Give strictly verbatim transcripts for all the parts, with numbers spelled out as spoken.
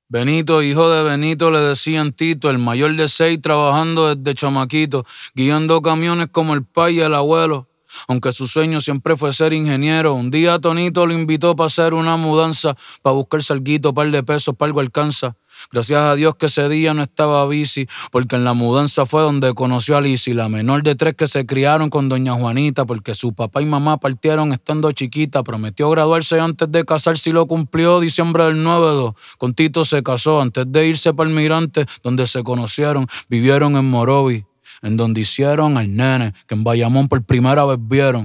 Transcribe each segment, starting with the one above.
Benito, hijo de Benito, le decían Tito, el mayor de seis, trabajando desde chamaquito, guiando camiones como el pai y el abuelo. Aunque su sueño siempre fue ser ingeniero, un día Tonito lo invitó para hacer una mudanza, para buscar salguito, par de pesos, para algo alcanza. Gracias a Dios que ese día no estaba bici, porque en la mudanza fue donde conoció a Lizzy, la menor de tres que se criaron con doña Juanita, porque su papá y mamá partieron estando chiquita. Prometió graduarse antes de casarse y lo cumplió diciembre del noventa y dos. Con Tito se casó antes de irse para el Mirante, donde se conocieron, vivieron en Morovi, en donde hicieron al nene, que en Bayamón por primera vez vieron.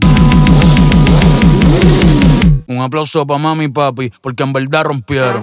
Un aplauso pa' mami y papi, porque en verdad rompieron.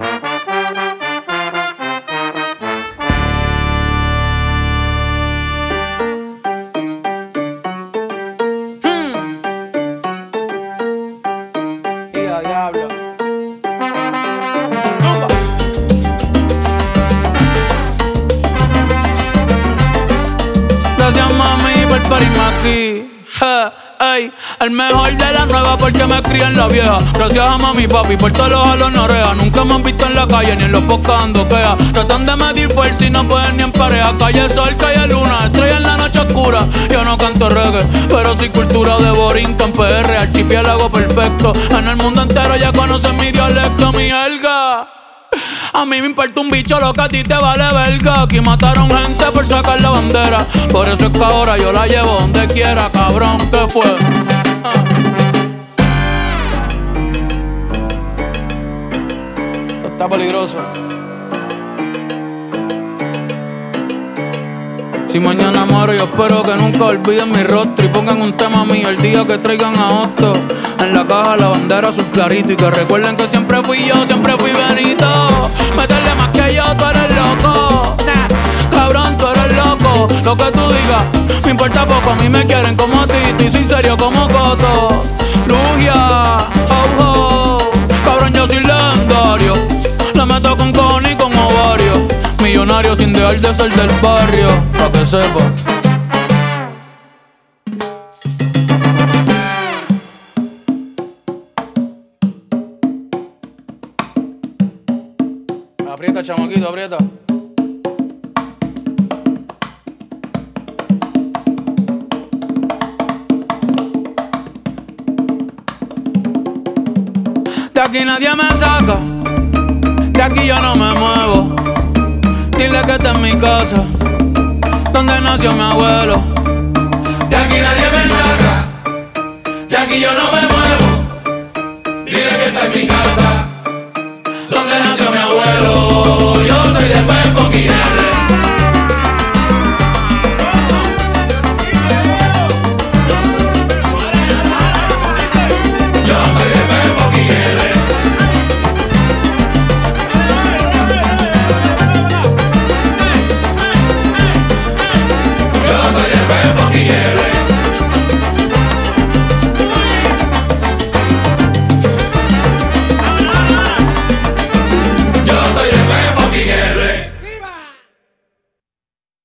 Gracias mami por parirme aquí, ja, ey, el mejor de la nueva porque me crié en la vieja. Gracias a mami y papi por todos los jalos en oreja. Nunca me han visto en la calle ni en los podcasts ando queja. Tratan de medir fuerza y no pueden ni en pareja. Calle sol, calle luna, estrella en la noche oscura. Yo no canto reggae, pero sí cultura de Borinquen, P R, archipiélago perfecto. En el mundo entero ya conocen mi dialecto, mi jerga. A mí me importa un bicho lo que a ti te vale verga. Aquí mataron gente por sacar la bandera. Por eso es que ahora yo la llevo donde quiera, cabrón, ¿qué fue? Ah. Esto está peligroso. Si mañana muero yo espero que nunca olviden mi rostro y pongan un tema mío el día que traigan a Otto. En la caja la bandera azul clarito y que recuerden que siempre fui yo, siempre fui Benito. Meterle más que yo, tú eres loco. Nah, cabrón, tú eres loco. Lo que tú digas, me importa poco, a mí me quieren como a ti. Y soy serio como Coto. Lugia, oh, oh. Cabrón, yo soy legendario. Le meto con cojones y con ovario. Millonario sin dejar de ser del barrio, pa' que sepa. Aprieta, chamaquito, aprieta. De aquí nadie me saca, de aquí yo no me muevo. Dile que esta es mi casa, donde nació mi abuelo. De aquí nadie me saca, de aquí yo no me muevo. Dile que esta es mi casa, donde nació mi abuelo.